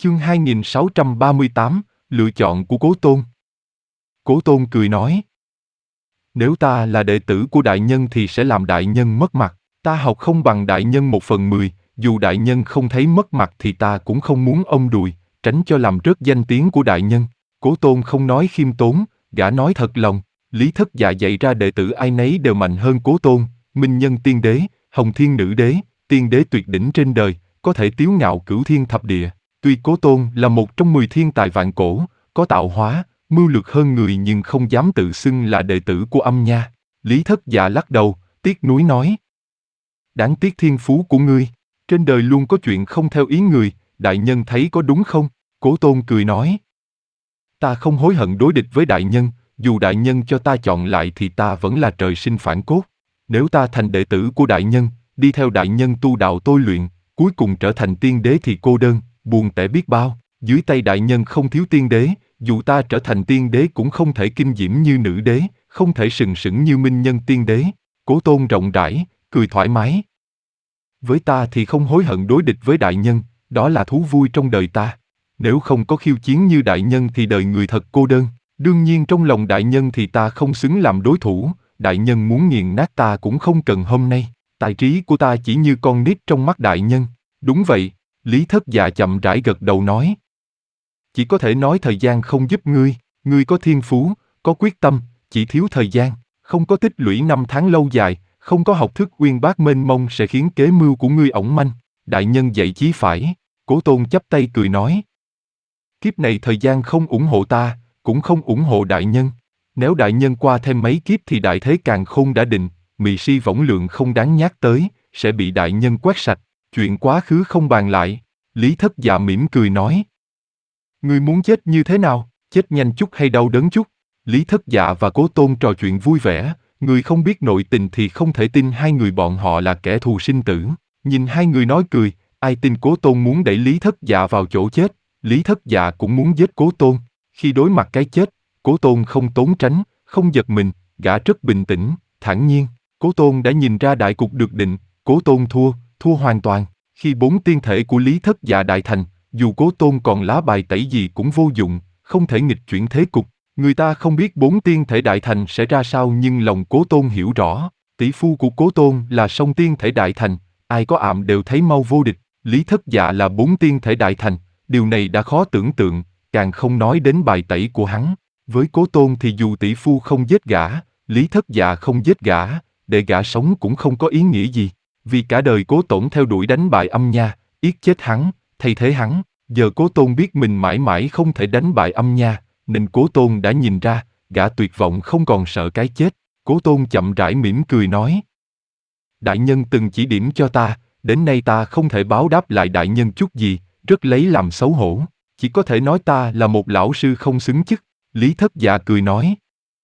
Chương 2638, lựa chọn của Cố Tôn. Cố Tôn cười nói: Nếu ta là đệ tử của đại nhân thì sẽ làm đại nhân mất mặt. Ta học không bằng đại nhân 1/10, dù đại nhân không thấy mất mặt thì ta cũng không muốn ông đùi, tránh cho làm rớt danh tiếng của đại nhân. Cố Tôn không nói khiêm tốn, gã nói thật lòng. Lý Thất Dạ dạy ra đệ tử ai nấy đều mạnh hơn Cố Tôn. Minh Nhân Tiên Đế, Hồng Thiên Nữ Đế, tiên đế tuyệt đỉnh trên đời, có thể tiếu ngạo cửu thiên thập địa. Tuy Cố Tôn là một trong 10 thiên tài vạn cổ, có tạo hóa, mưu lược hơn người nhưng không dám tự xưng là đệ tử của Âm Nha. Lý Thất Dạ lắc đầu, tiếc nuối nói: Đáng tiếc thiên phú của ngươi, trên đời luôn có chuyện không theo ý người, đại nhân thấy có đúng không? Cố Tôn cười nói: Ta không hối hận đối địch với đại nhân, dù đại nhân cho ta chọn lại thì ta vẫn là trời sinh phản cốt. Nếu ta thành đệ tử của đại nhân, đi theo đại nhân tu đạo tôi luyện, cuối cùng trở thành tiên đế thì cô đơn, buồn tẻ biết bao. Dưới tay đại nhân không thiếu tiên đế, dù ta trở thành tiên đế cũng không thể kinh diễm như nữ đế, không thể sừng sững như Minh Nhân Tiên Đế. Cố Tôn rộng rãi, cười thoải mái. Với ta thì không hối hận đối địch với đại nhân, đó là thú vui trong đời ta. Nếu không có khiêu chiến như đại nhân thì đời người thật cô đơn. Đương nhiên trong lòng đại nhân thì ta không xứng làm đối thủ, đại nhân muốn nghiền nát ta cũng không cần hôm nay. Tài trí của ta chỉ như con nít trong mắt đại nhân. Đúng vậy, Lý Thất Dạ chậm rãi gật đầu nói. Chỉ có thể nói thời gian không giúp ngươi, ngươi có thiên phú, có quyết tâm, chỉ thiếu thời gian, không có tích lũy năm tháng lâu dài, không có học thức uyên bác mênh mông sẽ khiến kế mưu của ngươi ỏng manh. Đại nhân dạy chí phải, Cố Tôn chắp tay cười nói. Kiếp này thời gian không ủng hộ ta, cũng không ủng hộ đại nhân. Nếu đại nhân qua thêm mấy kiếp thì đại thế càn khôn đã định, mị si võng lượng không đáng nhắc tới, sẽ bị đại nhân quét sạch. Chuyện quá khứ không bàn lại. Lý Thất Dạ mỉm cười nói. Ngươi muốn chết như thế nào, chết nhanh chút hay đau đớn chút? Lý Thất Dạ và Cố Tôn trò chuyện vui vẻ, người không biết nội tình thì không thể tin hai người bọn họ là kẻ thù sinh tử. Nhìn hai người nói cười, ai tin Cố Tôn muốn đẩy Lý Thất Dạ vào chỗ chết, Lý Thất Dạ cũng muốn giết Cố Tôn. Khi đối mặt cái chết, Cố Tôn không trốn tránh, không giật mình, gã rất bình tĩnh, thản nhiên. Cố Tôn đã nhìn ra đại cục được định, Cố Tôn thua hoàn toàn. Khi 4 tiên thể của Lý Thất Dạ đại thành, dù Cố Tôn còn lá bài tẩy gì cũng vô dụng, không thể nghịch chuyển thế cục. Người ta không biết 4 tiên thể đại thành sẽ ra sao nhưng lòng Cố Tôn hiểu rõ. Tỷ phu của Cố Tôn là song tiên thể đại thành, ai có ạm đều thấy mau vô địch. Lý Thất Dạ là 4 tiên thể đại thành, điều này đã khó tưởng tượng, càng không nói đến bài tẩy của hắn. Với Cố Tôn thì dù tỷ phu không giết gã, Lý Thất Dạ không giết gã, để gã sống cũng không có ý nghĩa gì. Vì cả đời Cố Tổn theo đuổi đánh bại Âm Nha, yết chết hắn, thay thế hắn. Giờ Cố Tôn biết mình mãi mãi không thể đánh bại Âm Nha, nên Cố Tôn đã nhìn ra, gã tuyệt vọng không còn sợ cái chết. Cố Tôn chậm rãi mỉm cười nói. Đại nhân từng chỉ điểm cho ta, đến nay ta không thể báo đáp lại đại nhân chút gì, rất lấy làm xấu hổ. Chỉ có thể nói ta là một lão sư không xứng chức. Lý Thất Dạ cười nói.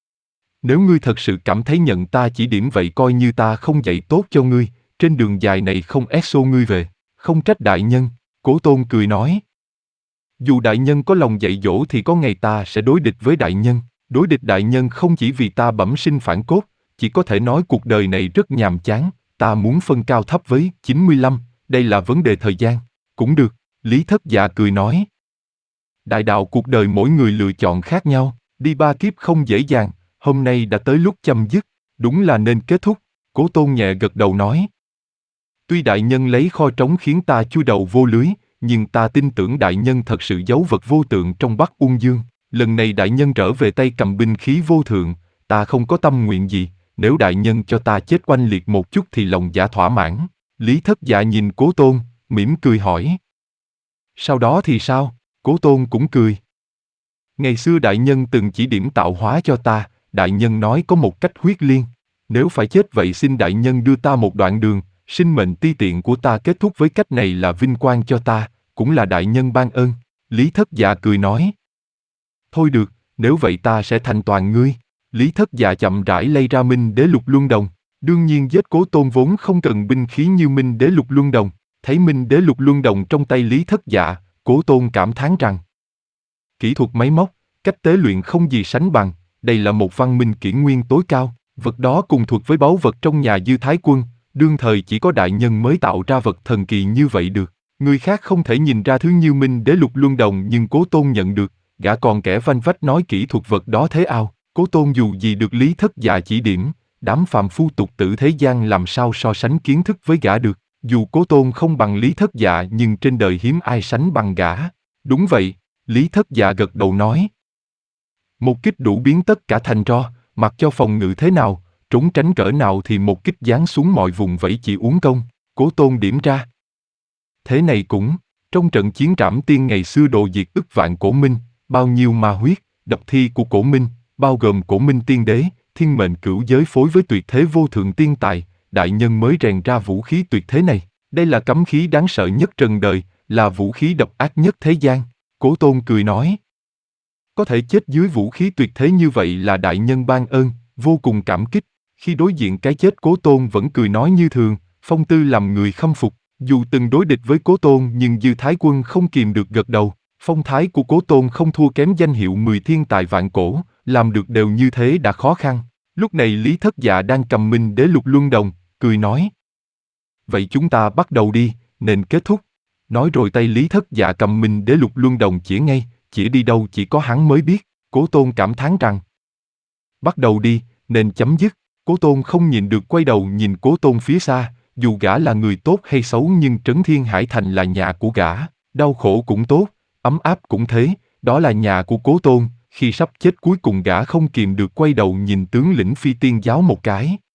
Nếu ngươi thật sự cảm thấy nhận ta chỉ điểm vậy coi như ta không dạy tốt cho ngươi, trên đường dài này không ép xô ngươi về, không trách đại nhân. Cố Tôn cười nói. Dù đại nhân có lòng dạy dỗ thì có ngày ta sẽ đối địch với đại nhân. Đối địch đại nhân không chỉ vì ta bẩm sinh phản cốt, chỉ có thể nói cuộc đời này rất nhàm chán, ta muốn phân cao thấp với 95, đây là vấn đề thời gian. Cũng được, Lý Thất Dạ cười nói. Đại đạo cuộc đời mỗi người lựa chọn khác nhau, đi 3 kiếp không dễ dàng, hôm nay đã tới lúc chấm dứt, đúng là nên kết thúc. Cố Tôn nhẹ gật đầu nói. Tuy đại nhân lấy kho trống khiến ta chui đầu vô lưới, nhưng ta tin tưởng đại nhân thật sự giấu vật vô tượng trong Bắc Ung Dương. Lần này đại nhân trở về tay cầm binh khí vô thượng, ta không có tâm nguyện gì, nếu đại nhân cho ta chết oanh liệt một chút thì lòng dạ thỏa mãn. Lý Thất Dạ nhìn Cố Tôn, mỉm cười hỏi. Sau đó thì sao? Cố Tôn cũng cười. Ngày xưa đại nhân từng chỉ điểm tạo hóa cho ta, đại nhân nói có một cách huyết liên. Nếu phải chết vậy xin đại nhân đưa ta một đoạn đường, sinh mệnh ti tiện của ta kết thúc với cách này là vinh quang cho ta, cũng là đại nhân ban ơn. Lý Thất Dạ cười nói. Thôi được, nếu vậy ta sẽ thành toàn ngươi. Lý Thất Dạ chậm rãi lay ra Minh Đế Lục Luân Đồng. Đương nhiên giết Cố Tôn vốn không cần binh khí như Minh Đế Lục Luân Đồng. Thấy Minh Đế Lục Luân Đồng trong tay Lý Thất Dạ, Cố Tôn cảm thán rằng kỹ thuật máy móc, cách tế luyện không gì sánh bằng, đây là một văn minh kỷ nguyên tối cao. Vật đó cùng thuộc với báu vật trong nhà Dư Thái Quân, đương thời chỉ có đại nhân mới tạo ra vật thần kỳ như vậy được. Người khác không thể nhìn ra thứ như Minh Đế Lục Luân Đồng nhưng Cố Tôn nhận được, gã còn kẻ vanh vách nói kỹ thuật vật đó thế ao. Cố Tôn dù gì được Lý Thất Dạ chỉ điểm, đám phàm phu tục tử thế gian làm sao so sánh kiến thức với gã được. Dù Cố Tôn không bằng Lý Thất Dạ nhưng trên đời hiếm ai sánh bằng gã. Đúng vậy, Lý Thất Dạ gật đầu nói. Một kích đủ biến tất cả thành tro, mặc cho phòng ngự thế nào, trốn tránh cỡ nào thì một kích giáng xuống mọi vùng vẫy chỉ uống công. Cố Tôn điểm ra. Thế này cũng, trong trận chiến Trảm Tiên ngày xưa đồ diệt ức vạn Cổ Minh, bao nhiêu ma huyết, độc thi của Cổ Minh, bao gồm Cổ Minh Tiên Đế, thiên mệnh cửu giới phối với tuyệt thế vô thượng tiên tài, đại nhân mới rèn ra vũ khí tuyệt thế này. Đây là cấm khí đáng sợ nhất trần đời, là vũ khí độc ác nhất thế gian. Cố Tôn cười nói. Có thể chết dưới vũ khí tuyệt thế như vậy là đại nhân ban ơn, vô cùng cảm kích. Khi đối diện cái chết Cố Tôn vẫn cười nói như thường, phong tư làm người khâm phục. Dù từng đối địch với Cố Tôn nhưng Dư Thái Quân không kìm được gật đầu. Phong thái của Cố Tôn không thua kém danh hiệu 10 thiên tài vạn cổ, làm được đều như thế đã khó khăn. Lúc này Lý Thất Dạ đang cầm Minh Đế Lục Luân Đồng, cười nói. Vậy chúng ta bắt đầu đi, nên kết thúc. Nói rồi tay Lý Thất Dạ cầm Minh Đế Lục Luân Đồng chĩa ngay, chĩa đi đâu chỉ có hắn mới biết. Cố Tôn cảm thán rằng. Bắt đầu đi, nên chấm dứt. Cố Tôn không nhìn được quay đầu nhìn Cố Tôn phía xa. Dù gã là người tốt hay xấu nhưng Trấn Thiên Hải Thành là nhà của gã, đau khổ cũng tốt, ấm áp cũng thế, đó là nhà của Cố Tôn. Khi sắp chết cuối cùng gã không kìm được quay đầu nhìn tướng lĩnh Phi Tiên Giáo một cái.